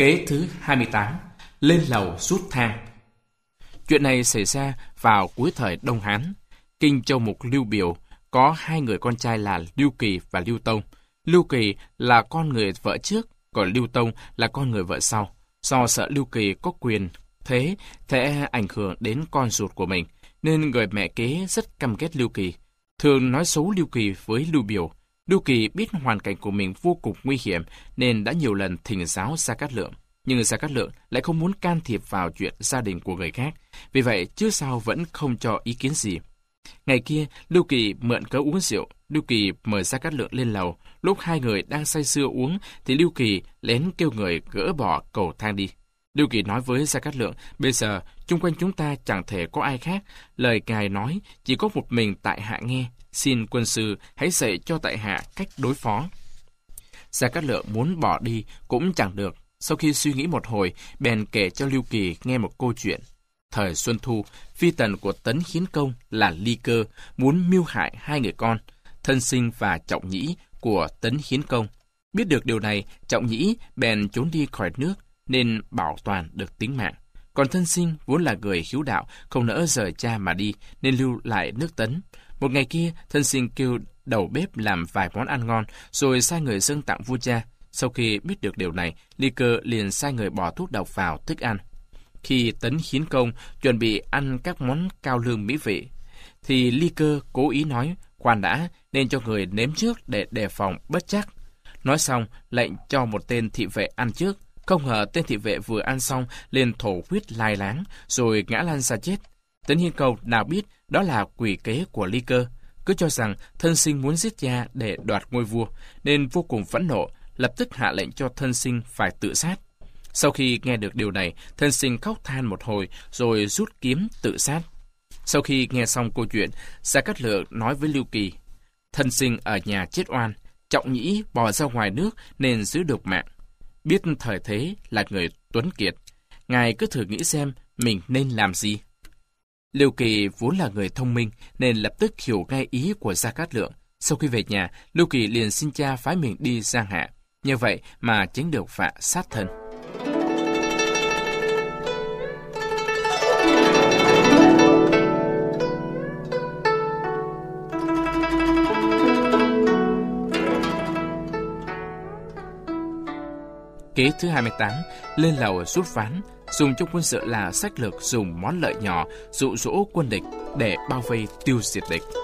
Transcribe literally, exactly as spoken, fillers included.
Kế thứ hai mươi tám. Lên lầu rút thang. Chuyện này xảy ra vào cuối thời Đông Hán. Kinh Châu Mục Lưu Biểu có hai người con trai là Lưu Kỳ và Lưu Tông. Lưu Kỳ là con người vợ trước, còn Lưu Tông là con người vợ sau. Do sợ Lưu Kỳ có quyền thế sẽ ảnh hưởng đến con ruột của mình, nên người mẹ kế rất căm ghét Lưu Kỳ, thường nói xấu Lưu Kỳ với Lưu Biểu. Lưu Kỳ biết hoàn cảnh của mình vô cùng nguy hiểm nên đã nhiều lần thỉnh giáo Gia Cát Lượng. Nhưng Gia Cát Lượng lại không muốn can thiệp vào chuyện gia đình của người khác, vì vậy trước sau vẫn không cho ý kiến gì. Ngày kia, Lưu Kỳ mượn cớ uống rượu, Lưu Kỳ mời Gia Cát Lượng lên lầu. Lúc hai người đang say sưa uống, thì Lưu Kỳ lén kêu người gỡ bỏ cầu thang đi. Lưu Kỳ nói với Gia Cát Lượng, bây giờ chung quanh chúng ta chẳng thể có ai khác, lời ngài nói chỉ có một mình tại hạ nghe, xin quân sư hãy dạy cho tại hạ cách đối phó. Gia Cát Lượng muốn bỏ đi cũng chẳng được. Sau khi suy nghĩ một hồi, bèn kể cho Lưu Kỳ nghe một câu chuyện. Thời Xuân Thu, phi tần của Tấn Hiến Công là Ly Cơ muốn mưu hại hai người con, Thân Sinh và Trọng Nhĩ của Tấn Hiến Công. Biết được điều này, Trọng Nhĩ bèn trốn đi khỏi nước nên bảo toàn được tính mạng. Còn Thân Sinh vốn là người hiếu đạo, không nỡ rời cha mà đi nên lưu lại nước Tấn. Một ngày kia, Thân Sinh kêu đầu bếp làm vài món ăn ngon rồi sai người dâng tặng vua cha. Sau khi biết được điều này, Ly Cơ liền sai người bỏ thuốc độc vào thức ăn. Khi Tấn Hiến Công chuẩn bị ăn các món cao lương mỹ vị, thì Ly Cơ cố ý nói, khoan đã, nên cho người nếm trước để đề phòng bất trắc. Nói xong, lệnh cho một tên thị vệ ăn trước. Không ngờ tên thị vệ vừa ăn xong, liền thổ huyết lai láng, rồi ngã lăn ra chết. Tấn Hiến Công nào biết đó là quỷ kế của Ly Cơ, cứ cho rằng Thân Sinh muốn giết cha để đoạt ngôi vua, nên vô cùng phẫn nộ, lập tức hạ lệnh cho Thân Sinh phải tự sát. Sau khi nghe được điều này, Thân Sinh khóc than một hồi rồi rút kiếm tự sát. Sau khi nghe xong câu chuyện, Gia Cát Lượng nói với Lưu Kỳ, Thân Sinh ở nhà chết oan, Trọng Nhĩ bò ra ngoài nước nên giữ được mạng. Biết thời thế là người tuấn kiệt, ngài cứ thử nghĩ xem mình nên làm gì. Lưu Kỳ vốn là người thông minh nên lập tức hiểu ngay ý của Gia Cát Lượng. Sau khi về nhà, Lưu Kỳ liền xin cha phái mình đi Giang Hạ. Như vậy mà tránh được vạ sát thân. Kế thứ hai mươi tám. Lên lầu rút ván. Dùng trong quân sự là sách lược dùng món lợi nhỏ dụ dỗ quân địch để bao vây tiêu diệt địch.